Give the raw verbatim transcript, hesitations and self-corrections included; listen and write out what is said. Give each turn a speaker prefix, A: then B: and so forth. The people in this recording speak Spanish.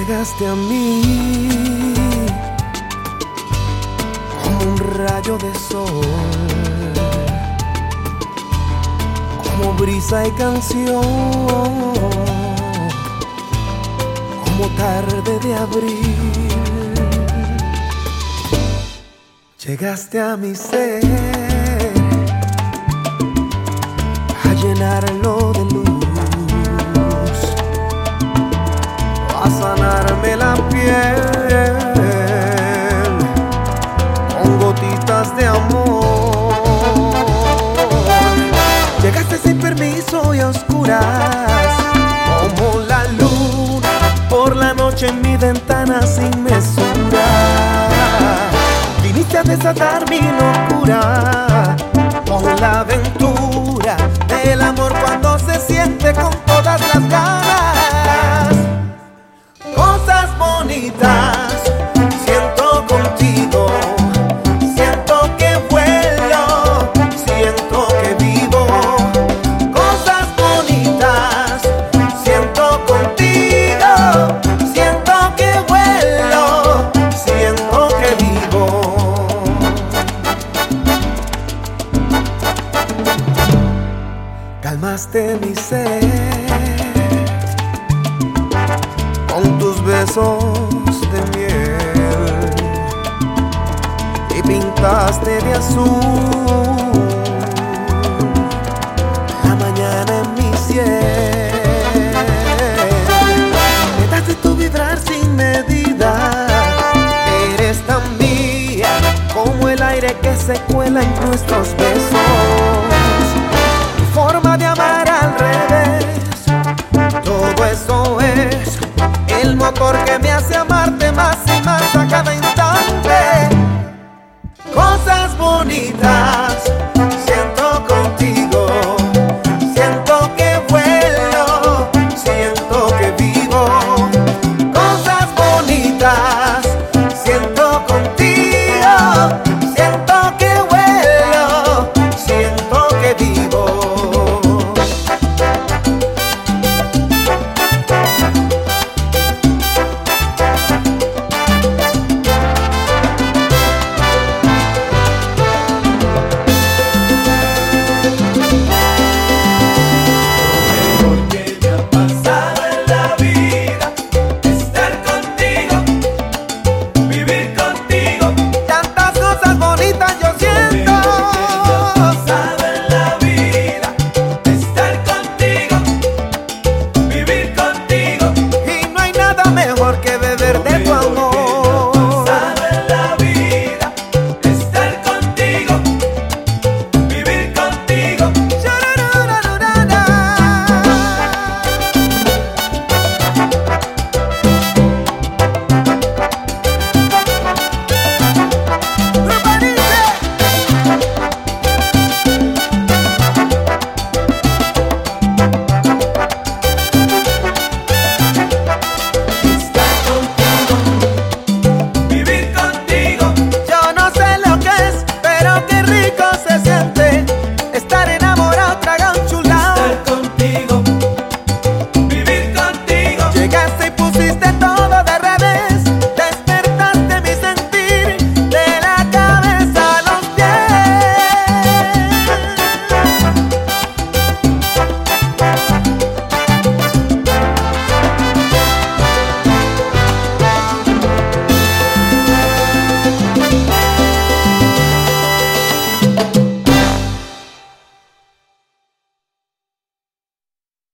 A: Llegaste a mí como un rayo de sol, como brisa y canción, como tarde de abril. Llegaste a mi ser a llenarlo de luz, a sanarme la piel con gotitas de amor. Llegaste sin permiso y a oscuras, como la luna por la noche en mi ventana sin mesura. Viniste a desatar mi locura con la aventura del amor cuando se siente con todas las ganas. Cosas bonitas siento contigo, siento que vuelo, siento que vivo. Cosas bonitas siento contigo, siento que vuelo, siento que vivo. Calmaste mi ser con tus besos de miel y pintaste de azul la mañana en mi cielo. Me das de tu vibrar sin medida, eres tan mía como el aire que se cuela en nuestros besos. Tu forma de amar al revés, todo eso es el motor que me hace amarte más y más a cada instante. Cosas bonitas